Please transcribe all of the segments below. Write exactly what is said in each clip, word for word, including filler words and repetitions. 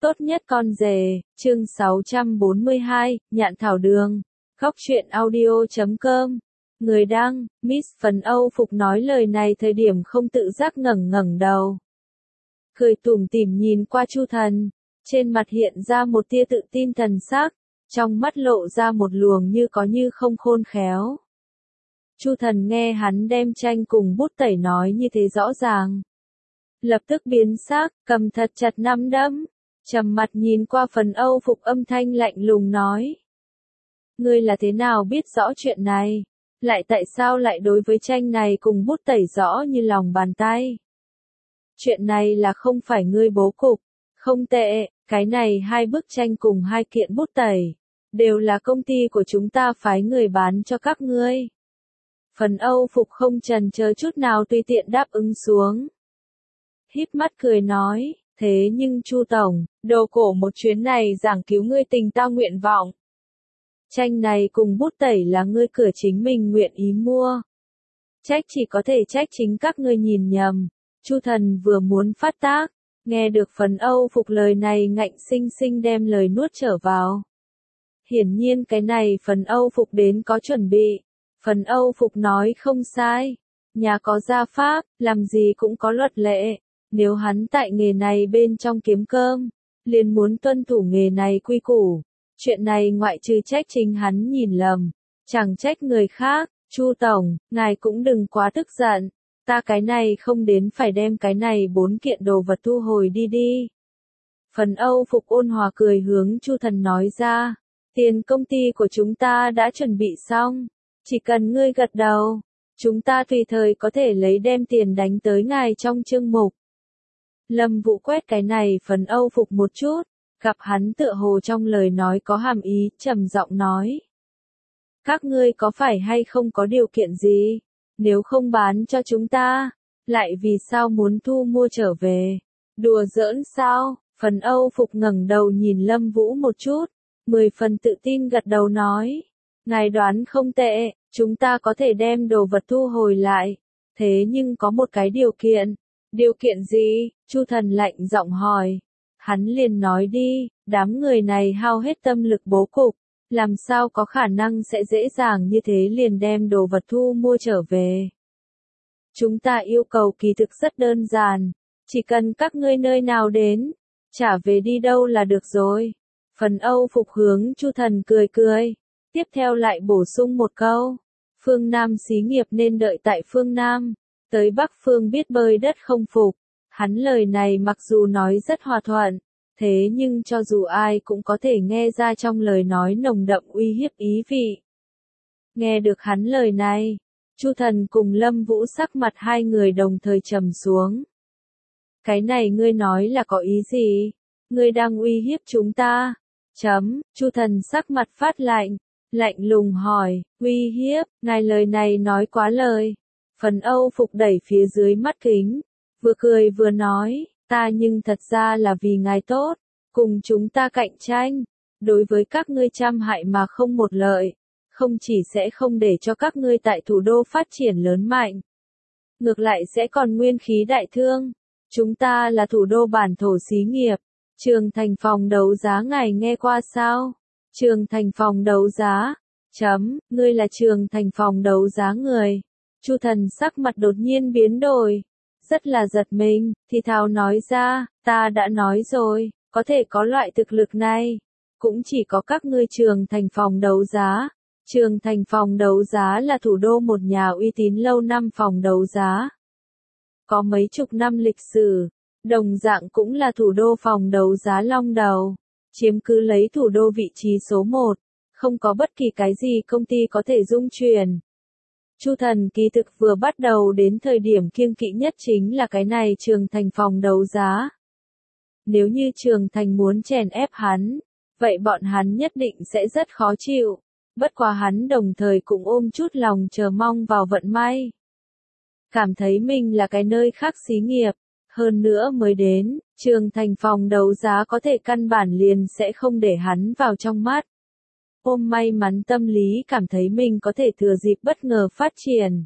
Tốt nhất con rể, chương sáu trăm bốn mươi hai, Nhạn Thảo Đường. Góc truyện audio chấm com. Người đăng, Miss Phần Âu Phục nói lời này thời điểm không tự giác ngẩng ngẩng đầu. Cười tủm tỉm nhìn qua Chu Thần, trên mặt hiện ra một tia tự tin thần sắc, trong mắt lộ ra một luồng như có như không khôn khéo. Chu Thần nghe hắn đem tranh cùng bút tẩy nói như thế rõ ràng, lập tức biến sắc, cầm thật chặt nắm đấm, trầm mặt nhìn qua Phần Âu Phục, âm thanh lạnh lùng nói: Ngươi là thế nào biết rõ chuyện này? Lại tại sao lại đối với tranh này cùng bút tẩy rõ như lòng bàn tay? Chuyện này là không phải ngươi bố cục, không tệ, cái này hai bức tranh cùng hai kiện bút tẩy, đều là công ty của chúng ta phái người bán cho các ngươi. Phần Âu Phục không chần chờ chút nào tùy tiện đáp ứng xuống. Híp mắt cười nói, thế nhưng Chu Tổng, đồ cổ một chuyến này giảng cứu ngươi tình ta nguyện vọng. Tranh này cùng bút tẩy là ngươi cửa chính mình nguyện ý mua. Trách chỉ có thể trách chính các ngươi nhìn nhầm. Chu Thần vừa muốn phát tác, nghe được Phần Âu Phục lời này ngạnh sinh sinh đem lời nuốt trở vào. Hiển nhiên cái này Phần Âu Phục đến có chuẩn bị. Phần Âu Phục nói không sai. Nhà có gia pháp, làm gì cũng có luật lệ. Nếu hắn tại nghề này bên trong kiếm cơm, liền muốn tuân thủ nghề này quy củ. Chuyện này ngoại trừ trách chính hắn nhìn lầm, chẳng trách người khác. Chu Tổng, ngài cũng đừng quá tức giận. Ta cái này không đến phải đem cái này bốn kiện đồ vật thu hồi đi đi. Phần Âu Phục ôn hòa cười hướng Chu Thần nói ra. Tiền công ty của chúng ta đã chuẩn bị xong. Chỉ cần ngươi gật đầu, chúng ta tùy thời có thể lấy đem tiền đánh tới ngài trong chương mục. Lâm Vũ quét cái này Phần Âu Phục một chút, gặp hắn tựa hồ trong lời nói có hàm ý, trầm giọng nói. Các ngươi có phải hay không có điều kiện gì? Nếu không bán cho chúng ta, lại vì sao muốn thu mua trở về? Đùa giỡn sao? Phần Âu Phục ngẩng đầu nhìn Lâm Vũ một chút, mười phần tự tin gật đầu nói. Ngài đoán không tệ, chúng ta có thể đem đồ vật thu hồi lại. Thế nhưng có một cái điều kiện. Điều kiện gì? Chu Thần lạnh giọng hỏi. Hắn liền nói đi, đám người này hao hết tâm lực bố cục, làm sao có khả năng sẽ dễ dàng như thế liền đem đồ vật thu mua trở về. Chúng ta yêu cầu kỳ thực rất đơn giản, chỉ cần các ngươi nơi nào đến, trả về đi đâu là được rồi. Phần Âu Phục hướng Chu Thần cười cười, tiếp theo lại bổ sung một câu, phương Nam xí nghiệp nên đợi tại phương Nam, tới Bắc phương biết bơi đất không phục. Hắn lời này mặc dù nói rất hòa thuận, thế nhưng cho dù ai cũng có thể nghe ra trong lời nói nồng đậm uy hiếp ý vị. Nghe được hắn lời này, Chu Thần cùng Lâm Vũ sắc mặt hai người đồng thời trầm xuống. Cái này ngươi nói là có ý gì? Ngươi đang uy hiếp chúng ta? Chấm, Chu Thần sắc mặt phát lạnh, lạnh lùng hỏi, uy hiếp, ngài lời này nói quá lời. Phần Âu Phục đẩy phía dưới mắt kính, vừa cười vừa nói, ta nhưng thật ra là vì ngài tốt, cùng chúng ta cạnh tranh, đối với các ngươi trăm hại mà không một lợi, không chỉ sẽ không để cho các ngươi tại thủ đô phát triển lớn mạnh, ngược lại sẽ còn nguyên khí đại thương. Chúng ta là thủ đô bản thổ xí nghiệp, Trường Thành phòng đấu giá ngài nghe qua sao? Trường Thành phòng đấu giá, chấm, ngươi là Trường Thành phòng đấu giá người. Chu Thần sắc mặt đột nhiên biến đổi, rất là giật mình, thì thào nói ra, ta đã nói rồi, có thể có loại thực lực này, cũng chỉ có các ngươi Trường Thành phòng đấu giá. Trường Thành phòng đấu giá là thủ đô một nhà uy tín lâu năm phòng đấu giá, có mấy chục năm lịch sử, đồng dạng cũng là thủ đô phòng đấu giá long đầu, chiếm cứ lấy thủ đô vị trí số một, không có bất kỳ cái gì công ty có thể dung chuyển. Chu Thần kỳ thực vừa bắt đầu đến thời điểm kiêng kỵ nhất chính là cái này Trường Thành phòng đấu giá. Nếu như Trường Thành muốn chèn ép hắn, vậy bọn hắn nhất định sẽ rất khó chịu, bất quá hắn đồng thời cũng ôm chút lòng chờ mong vào vận may. Cảm thấy mình là cái nơi khác xí nghiệp, hơn nữa mới đến, Trường Thành phòng đấu giá có thể căn bản liền sẽ không để hắn vào trong mắt. Ôm may mắn tâm lý cảm thấy mình có thể thừa dịp bất ngờ phát triển.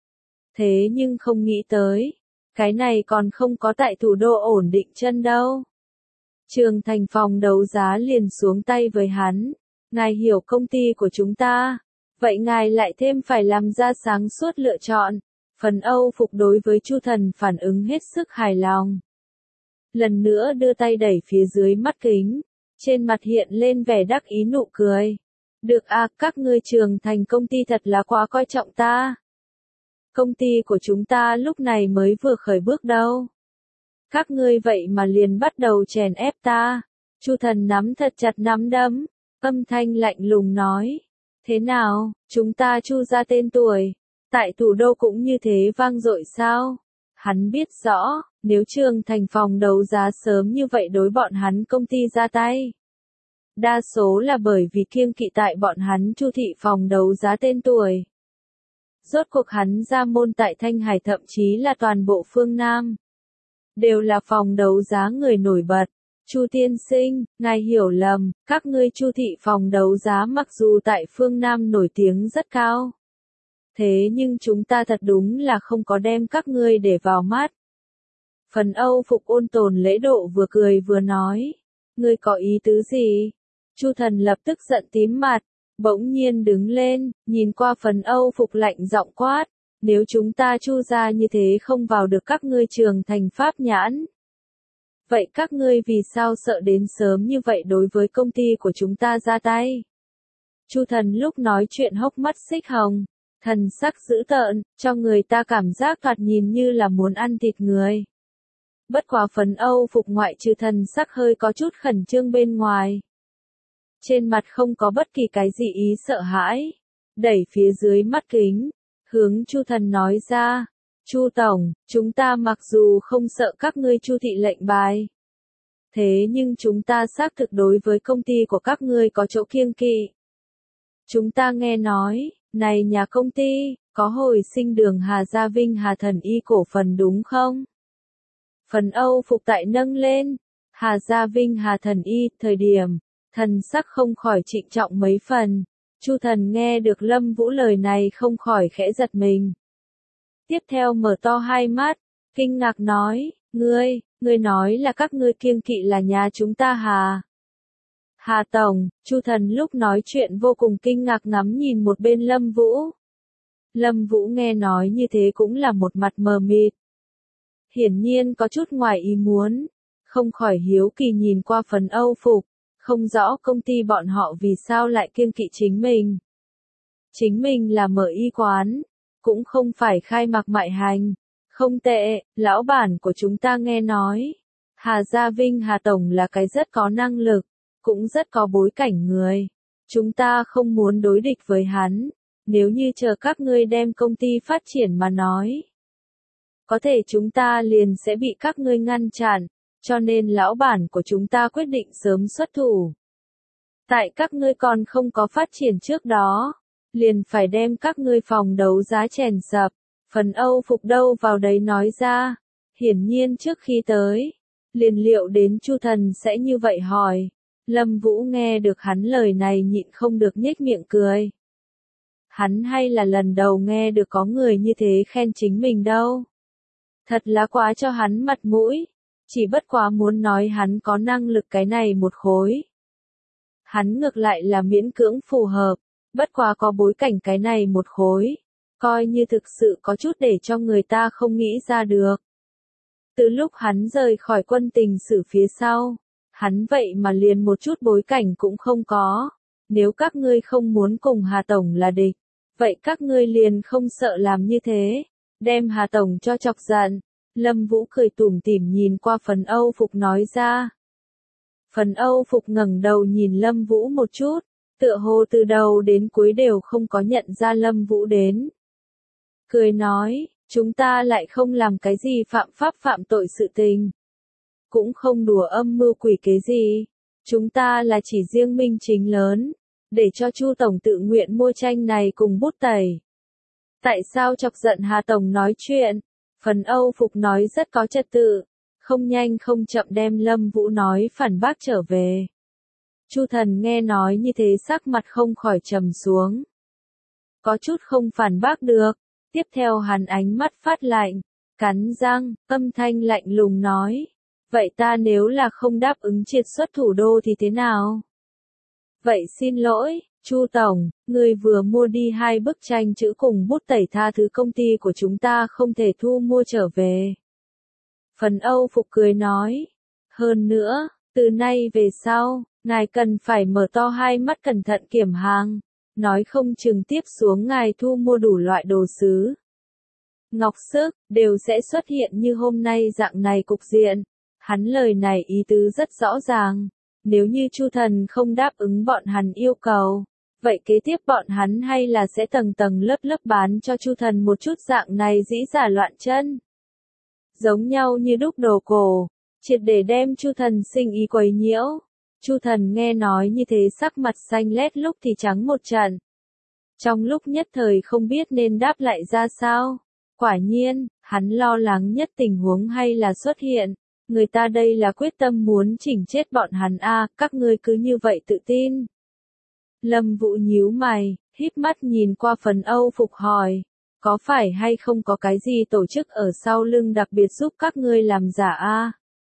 Thế nhưng không nghĩ tới, cái này còn không có tại thủ đô ổn định chân đâu. Trường Thành phòng đấu giá liền xuống tay với hắn. Ngài hiểu công ty của chúng ta. Vậy ngài lại thêm phải làm ra sáng suốt lựa chọn. Phần Âu Phục đối với Chu Thần phản ứng hết sức hài lòng. Lần nữa đưa tay đẩy phía dưới mắt kính. Trên mặt hiện lên vẻ đắc ý nụ cười. Được à, các ngươi Trường Thành công ty thật là quá coi trọng ta. Công ty của chúng ta lúc này mới vừa khởi bước đâu. Các ngươi vậy mà liền bắt đầu chèn ép ta. Chu Thần nắm thật chặt nắm đấm, âm thanh lạnh lùng nói. Thế nào, chúng ta Chu ra tên tuổi, tại thủ đô cũng như thế vang dội sao? Hắn biết rõ, nếu Trường Thành phòng đấu giá sớm như vậy đối bọn hắn công ty ra tay. Đa số là bởi vì kiêng kỵ tại bọn hắn Chu thị phòng đấu giá tên tuổi. Rốt cuộc hắn ra môn tại Thanh Hải thậm chí là toàn bộ phương Nam. Đều là phòng đấu giá người nổi bật. Chu tiên sinh, ngài hiểu lầm, các ngươi Chu thị phòng đấu giá mặc dù tại phương Nam nổi tiếng rất cao. Thế nhưng chúng ta thật đúng là không có đem các ngươi để vào mắt. Phần Âu Phục ôn tồn lễ độ vừa cười vừa nói. Ngươi có ý tứ gì? Chu Thần lập tức giận tím mặt, bỗng nhiên đứng lên, nhìn qua Phần Âu Phục lạnh giọng quát. Nếu chúng ta Chu ra như thế không vào được các ngươi Trường Thành pháp nhãn. Vậy các ngươi vì sao sợ đến sớm như vậy đối với công ty của chúng ta ra tay? Chu Thần lúc nói chuyện hốc mắt xích hồng, thần sắc dữ tợn, cho người ta cảm giác thoạt nhìn như là muốn ăn thịt người. Bất quá Phần Âu Phục ngoại trừ thần sắc hơi có chút khẩn trương bên ngoài. Trên mặt không có bất kỳ cái gì ý sợ hãi, đẩy phía dưới mắt kính, hướng Chu Thần nói ra. Chu Tổng, chúng ta mặc dù không sợ các ngươi Chu thị lệnh bài. Thế nhưng chúng ta xác thực đối với công ty của các ngươi có chỗ kiêng kỵ. Chúng ta nghe nói, này nhà công ty, có hồi sinh đường Hà Gia Vinh Hà Thần Y cổ phần đúng không? Phần Âu Phục tại nâng lên, Hà Gia Vinh Hà Thần Y, thời điểm, thần sắc không khỏi trịnh trọng mấy phần. Chu Thần nghe được Lâm Vũ lời này không khỏi khẽ giật mình. Tiếp theo mở to hai mắt, kinh ngạc nói, ngươi, ngươi nói là các ngươi kiêng kỵ là nhà chúng ta Hà. Hà Tổng, Chu Thần lúc nói chuyện vô cùng kinh ngạc ngắm nhìn một bên Lâm Vũ. Lâm Vũ nghe nói như thế cũng là một mặt mờ mịt. Hiển nhiên có chút ngoài ý muốn, không khỏi hiếu kỳ nhìn qua Phần Âu Phục, không rõ công ty bọn họ vì sao lại kiêng kỵ chính mình. Chính mình là mở y quán, cũng không phải khai mạc mại hành. Không tệ, lão bản của chúng ta nghe nói. Hà Gia Vinh Hà Tổng là cái rất có năng lực, cũng rất có bối cảnh người. Chúng ta không muốn đối địch với hắn, nếu như chờ các ngươi đem công ty phát triển mà nói. Có thể chúng ta liền sẽ bị các ngươi ngăn chặn, cho nên lão bản của chúng ta quyết định sớm xuất thủ. Tại các ngươi còn không có phát triển trước đó, liền phải đem các ngươi phòng đấu giá chèn sập. Phần Âu Phục đâu vào đấy nói ra, hiển nhiên trước khi tới, liền liệu đến Chu Thần sẽ như vậy hỏi. Lâm Vũ nghe được hắn lời này nhịn không được nhếch miệng cười. Hắn hay là lần đầu nghe được có người như thế khen chính mình đâu. Thật là quá cho hắn mặt mũi, chỉ bất quá muốn nói hắn có năng lực cái này một khối. Hắn ngược lại là miễn cưỡng phù hợp, bất quá có bối cảnh cái này một khối. Coi như thực sự có chút để cho người ta không nghĩ ra được. Từ lúc hắn rời khỏi quân tình sử phía sau, hắn vậy mà liền một chút bối cảnh cũng không có. Nếu các ngươi không muốn cùng Hà Tổng là địch, vậy các ngươi liền không sợ làm như thế, đem Hà Tổng cho chọc giận. Lâm Vũ cười tủm tỉm nhìn qua Phần Âu Phục nói ra. Phần Âu Phục ngẩng đầu nhìn Lâm Vũ một chút, tựa hồ từ đầu đến cuối đều không có nhận ra Lâm Vũ đến. Cười nói, chúng ta lại không làm cái gì phạm pháp phạm tội sự tình. Cũng không đùa âm mưu quỷ kế gì. Chúng ta là chỉ riêng minh chính lớn, để cho Chu Tổng tự nguyện mua tranh này cùng bút tẩy. Tại sao chọc giận Hà Tổng nói chuyện? Phần Âu Phục nói rất có trật tự, không nhanh không chậm đem Lâm Vũ nói phản bác trở về. Chu Thần nghe nói như thế sắc mặt không khỏi trầm xuống. Có chút không phản bác được. Tiếp theo hắn ánh mắt phát lạnh, cắn răng, âm thanh lạnh lùng nói. Vậy ta nếu là không đáp ứng triệt xuất thủ đô thì thế nào? Vậy xin lỗi, Chu Tổng, người vừa mua đi hai bức tranh chữ cùng bút tẩy tha thứ công ty của chúng ta không thể thu mua trở về. Phần Âu Phục cười nói. Hơn nữa, từ nay về sau, ngài cần phải mở to hai mắt cẩn thận kiểm hàng. Nói không chừng tiếp xuống ngài thu mua đủ loại đồ sứ. Ngọc sức, đều sẽ xuất hiện như hôm nay dạng này cục diện. Hắn lời này ý tứ rất rõ ràng. Nếu như Chu Thần không đáp ứng bọn hắn yêu cầu, vậy kế tiếp bọn hắn hay là sẽ tầng tầng lớp lớp bán cho Chu Thần một chút dạng này dĩ giả loạn chân. Giống nhau như đúc đồ cổ, triệt để đem Chu Thần sinh ý quấy nhiễu. Chu Thần nghe nói như thế sắc mặt xanh lét lúc thì trắng một trận. Trong lúc nhất thời không biết nên đáp lại ra sao. Quả nhiên, hắn lo lắng nhất tình huống hay là xuất hiện. Người ta đây là quyết tâm muốn chỉnh chết bọn hắn a, à, các ngươi cứ như vậy tự tin. Lâm Vũ nhíu mày, híp mắt nhìn qua Phần Âu Phục hỏi, có phải hay không có cái gì tổ chức ở sau lưng đặc biệt giúp các ngươi làm giả a? À?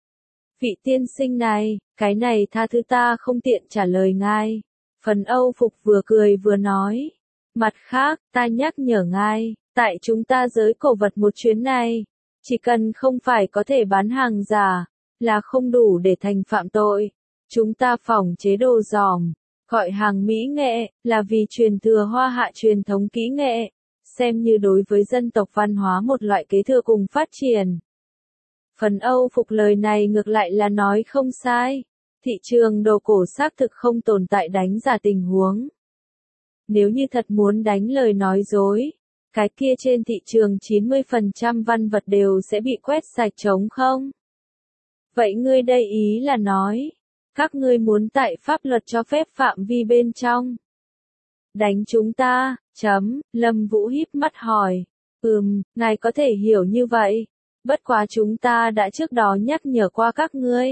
Vị tiên sinh này, cái này tha thứ ta không tiện trả lời ngài. Phần Âu Phục vừa cười vừa nói, mặt khác, ta nhắc nhở ngài, tại chúng ta giới cổ vật một chuyến này, chỉ cần không phải có thể bán hàng giả, là không đủ để thành phạm tội. Chúng ta phòng chế đồ giòm, gọi hàng mỹ nghệ, là vì truyền thừa Hoa Hạ truyền thống kỹ nghệ, xem như đối với dân tộc văn hóa một loại kế thừa cùng phát triển. Phần Âu Phục lời này ngược lại là nói không sai. Thị trường đồ cổ xác thực không tồn tại đánh giả tình huống. Nếu như thật muốn đánh lời nói dối, cái kia trên thị trường chín mươi phần trăm văn vật đều sẽ bị quét sạch trống không? Vậy ngươi đây ý là nói, các ngươi muốn tại pháp luật cho phép phạm vi bên trong. Đánh chúng ta, chấm, Lâm Vũ híp mắt hỏi, ừm, ngài có thể hiểu như vậy, bất quá chúng ta đã trước đó nhắc nhở qua các ngươi.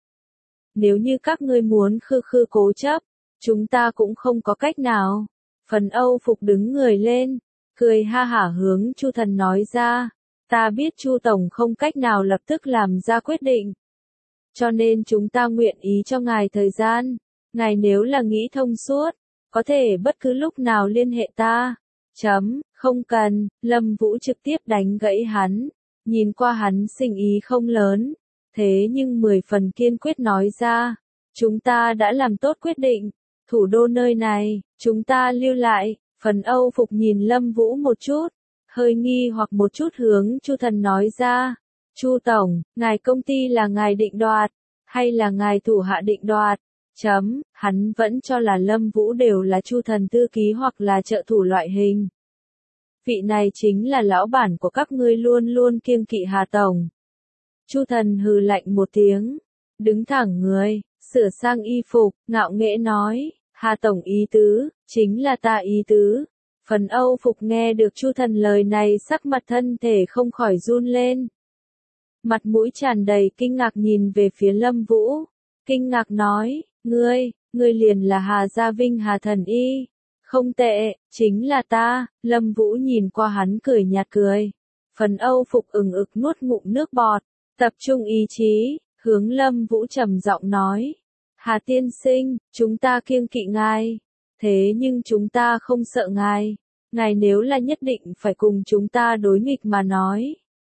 Nếu như các ngươi muốn khư khư cố chấp, chúng ta cũng không có cách nào. Phần Âu Phục đứng người lên, cười ha hả hướng Chu Thần nói ra, ta biết Chu Tổng không cách nào lập tức làm ra quyết định. Cho nên chúng ta nguyện ý cho ngài thời gian, ngài nếu là nghĩ thông suốt, có thể bất cứ lúc nào liên hệ ta. Chấm, không cần, Lâm Vũ trực tiếp đánh gãy hắn, nhìn qua hắn sinh ý không lớn, thế nhưng mười phần kiên quyết nói ra, chúng ta đã làm tốt quyết định, thủ đô nơi này, chúng ta lưu lại. Phần Âu Phục nhìn Lâm Vũ một chút, hơi nghi hoặc một chút hướng Chu Thần nói ra, Chu Tổng, ngài công ty là ngài định đoạt, hay là ngài thủ hạ định đoạt? Chấm, hắn vẫn cho là Lâm Vũ đều là Chu Thần thư ký hoặc là trợ thủ loại hình. Vị này chính là lão bản của các ngươi luôn luôn kiêng kỵ Hà Tổng. Chu Thần hừ lạnh một tiếng, đứng thẳng người, sửa sang y phục, ngạo nghễ nói, Hà Tổng ý tứ, chính là ta ý tứ. Phần Âu Phục nghe được Chu Thần lời này sắc mặt thân thể không khỏi run lên. Mặt mũi tràn đầy kinh ngạc nhìn về phía Lâm Vũ, kinh ngạc nói, ngươi, ngươi liền là Hà Gia Vinh Hà Thần Y. Không tệ, chính là ta. Lâm Vũ nhìn qua hắn cười nhạt cười. Phần Âu Phục ừng ực nuốt ngụm nước bọt, tập trung ý chí, hướng Lâm Vũ trầm giọng nói, Hà tiên sinh, chúng ta kiêng kỵ ngài, thế nhưng chúng ta không sợ ngài, ngài nếu là nhất định phải cùng chúng ta đối nghịch mà nói.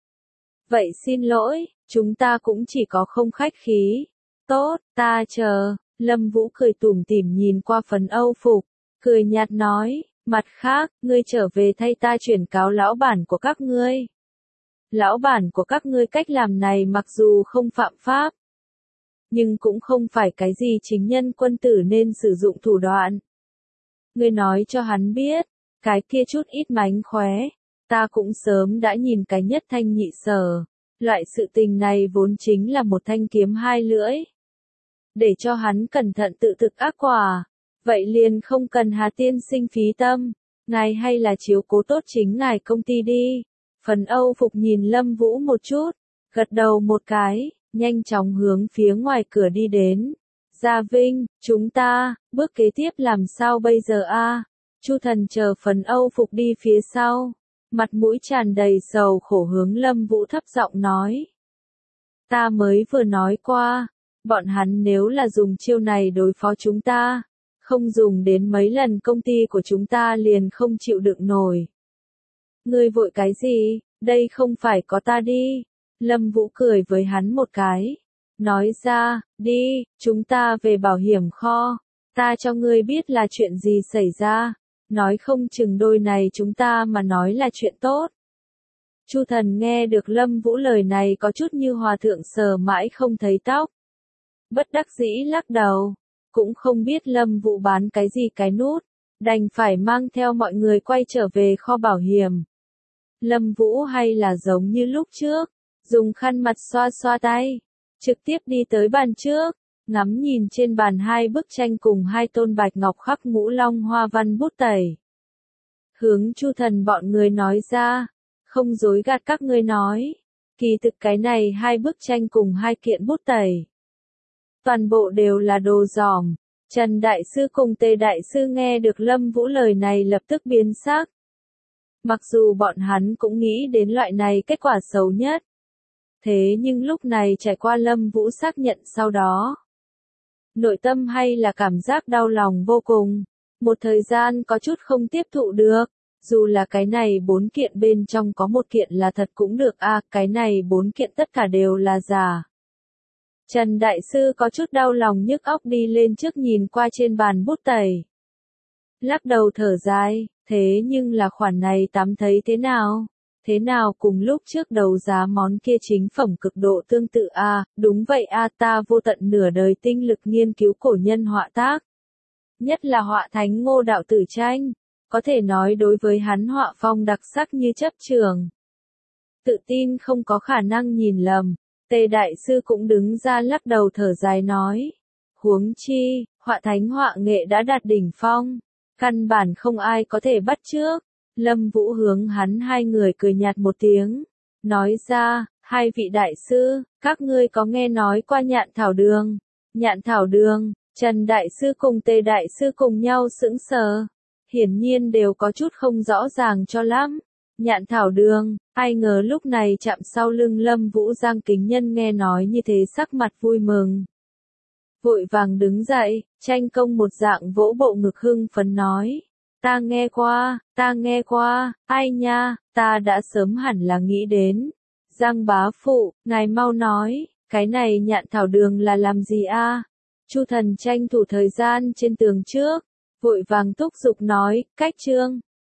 Vậy xin lỗi, chúng ta cũng chỉ có không khách khí. Tốt, ta chờ. Lâm Vũ cười tủm tỉm nhìn qua Phần Âu Phục, cười nhạt nói, mặt khác, ngươi trở về thay ta chuyển cáo lão bản của các ngươi. Lão bản của các ngươi cách làm này mặc dù không phạm pháp, nhưng cũng không phải cái gì chính nhân quân tử nên sử dụng thủ đoạn. Ngươi nói cho hắn biết, cái kia chút ít mánh khóe, ta cũng sớm đã nhìn cái nhất thanh nhị sở, loại sự tình này vốn chính là một thanh kiếm hai lưỡi. Để cho hắn cẩn thận tự thực ác quả, vậy liền không cần Hà tiên sinh phí tâm, ngài hay là chiếu cố tốt chính ngài công ty đi. Phần Âu Phục nhìn Lâm Vũ một chút, gật đầu một cái, nhanh chóng hướng phía ngoài cửa đi đến. Gia Vinh, chúng ta, bước kế tiếp làm sao bây giờ a? Chu Thần chờ Phần Âu Phục đi phía sau, mặt mũi tràn đầy sầu khổ hướng Lâm Vũ thấp giọng nói. Ta mới vừa nói qua, bọn hắn nếu là dùng chiêu này đối phó chúng ta, không dùng đến mấy lần công ty của chúng ta liền không chịu đựng nổi. Ngươi vội cái gì, đây không phải có ta đi. Lâm Vũ cười với hắn một cái. Nói ra, đi, chúng ta về bảo hiểm kho. Ta cho ngươi biết là chuyện gì xảy ra. Nói không chừng đôi này chúng ta mà nói là chuyện tốt. Chu Thần nghe được Lâm Vũ lời này có chút như hòa thượng sờ mãi không thấy tóc. Bất đắc dĩ lắc đầu. Cũng không biết Lâm Vũ bán cái gì cái nút. Đành phải mang theo mọi người quay trở về kho bảo hiểm. Lâm Vũ hay là giống như lúc trước. Dùng khăn mặt xoa xoa tay. Trực tiếp đi tới bàn trước. Ngắm nhìn trên bàn hai bức tranh cùng hai tôn bạch ngọc khắc ngũ long hoa văn bút tẩy. Hướng Chu Thần bọn người nói ra. Không dối gạt các ngươi nói. Kỳ thực cái này hai bức tranh cùng hai kiện bút tẩy. Toàn bộ đều là đồ giỏm. Trần Đại Sư cùng Tề Đại Sư nghe được Lâm Vũ lời này lập tức biến sắc. Mặc dù bọn hắn cũng nghĩ đến loại này kết quả xấu nhất. Thế nhưng lúc này trải qua Lâm Vũ xác nhận sau đó. Nội tâm hay là cảm giác đau lòng vô cùng. Một thời gian có chút không tiếp thụ được. Dù là cái này bốn kiện bên trong có một kiện là thật cũng được a, à, cái này bốn kiện tất cả đều là giả. Trần Đại Sư có chút đau lòng nhức óc đi lên trước nhìn qua trên bàn bút tẩy. Lắc đầu thở dài, thế nhưng là khoản này tắm thấy thế nào? Thế nào cùng lúc trước đấu giá món kia chính phẩm cực độ tương tự a, à, đúng vậy a, à, ta vô tận nửa đời tinh lực nghiên cứu cổ nhân họa tác. Nhất là họa thánh Ngô đạo tử tranh, có thể nói đối với hắn họa phong đặc sắc như chấp trường. Tự tin không có khả năng nhìn lầm. Tề Đại Sư cũng đứng ra lắc đầu thở dài nói. Huống chi, họa thánh họa nghệ đã đạt đỉnh phong. Căn bản không ai có thể bắt chước. Lâm Vũ hướng hắn hai người cười nhạt một tiếng. Nói ra, hai vị đại sư, các ngươi có nghe nói qua nhạn thảo đường. Nhạn thảo đường, Trần Đại Sư cùng Tề Đại Sư cùng nhau sững sờ. Hiển nhiên đều có chút không rõ ràng cho lắm. Nhạn thảo đường, ai ngờ lúc này chạm sau lưng Lâm Vũ Giang Kính Nhân nghe nói như thế sắc mặt vui mừng. Vội vàng đứng dậy, tranh công một dạng vỗ bộ ngực hưng phấn nói. Ta nghe qua, ta nghe qua, ai nha, ta đã sớm hẳn là nghĩ đến. Giang bá phụ, ngài mau nói, cái này nhạn thảo đường là làm gì a? Chu Thần tranh thủ thời gian trên tường trước, vội vàng thúc giục nói, cách chương.